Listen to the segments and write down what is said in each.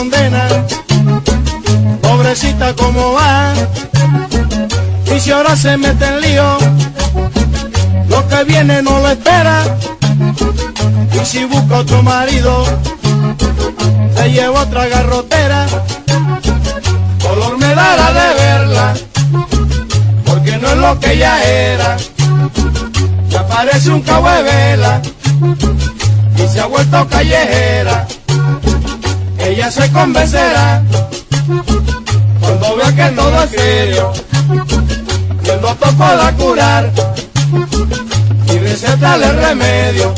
condena, pobrecita como va, y si ahora se mete en lío, lo que viene no lo espera, y si busca otro marido, se lleva otra garrotera. Dolor me dará de verla, porque no es lo que ella era, ya parece un cabo de vela, y se ha vuelto callejera. Ella se convencerá cuando vea que todo es serio, y el doctor pueda curar y recetarle remedio.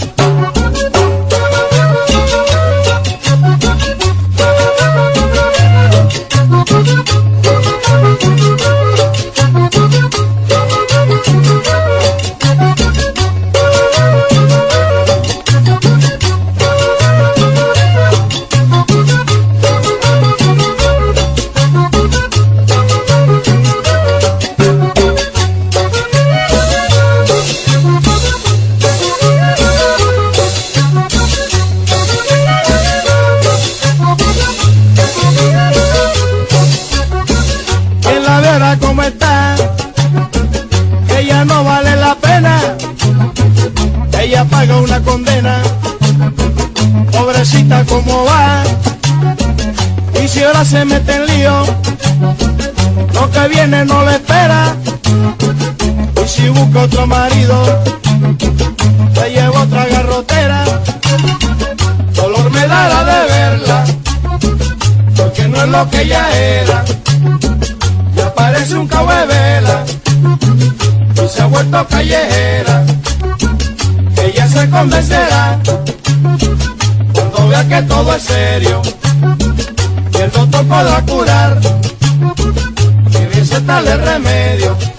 ¿Cómo está? Ella no vale la pena, ella paga una condena, pobrecita como va, y si ahora se mete en lío, lo que viene no le espera, y si busca otro marido, se lleva otra garrotera. Dolor me dará de verla, porque no es lo que ella era, parece un cabo de vela, y se ha vuelto callejera. Ella se convencerá cuando vea que todo es serio, y el doctor podrá curar y recetarle remedio.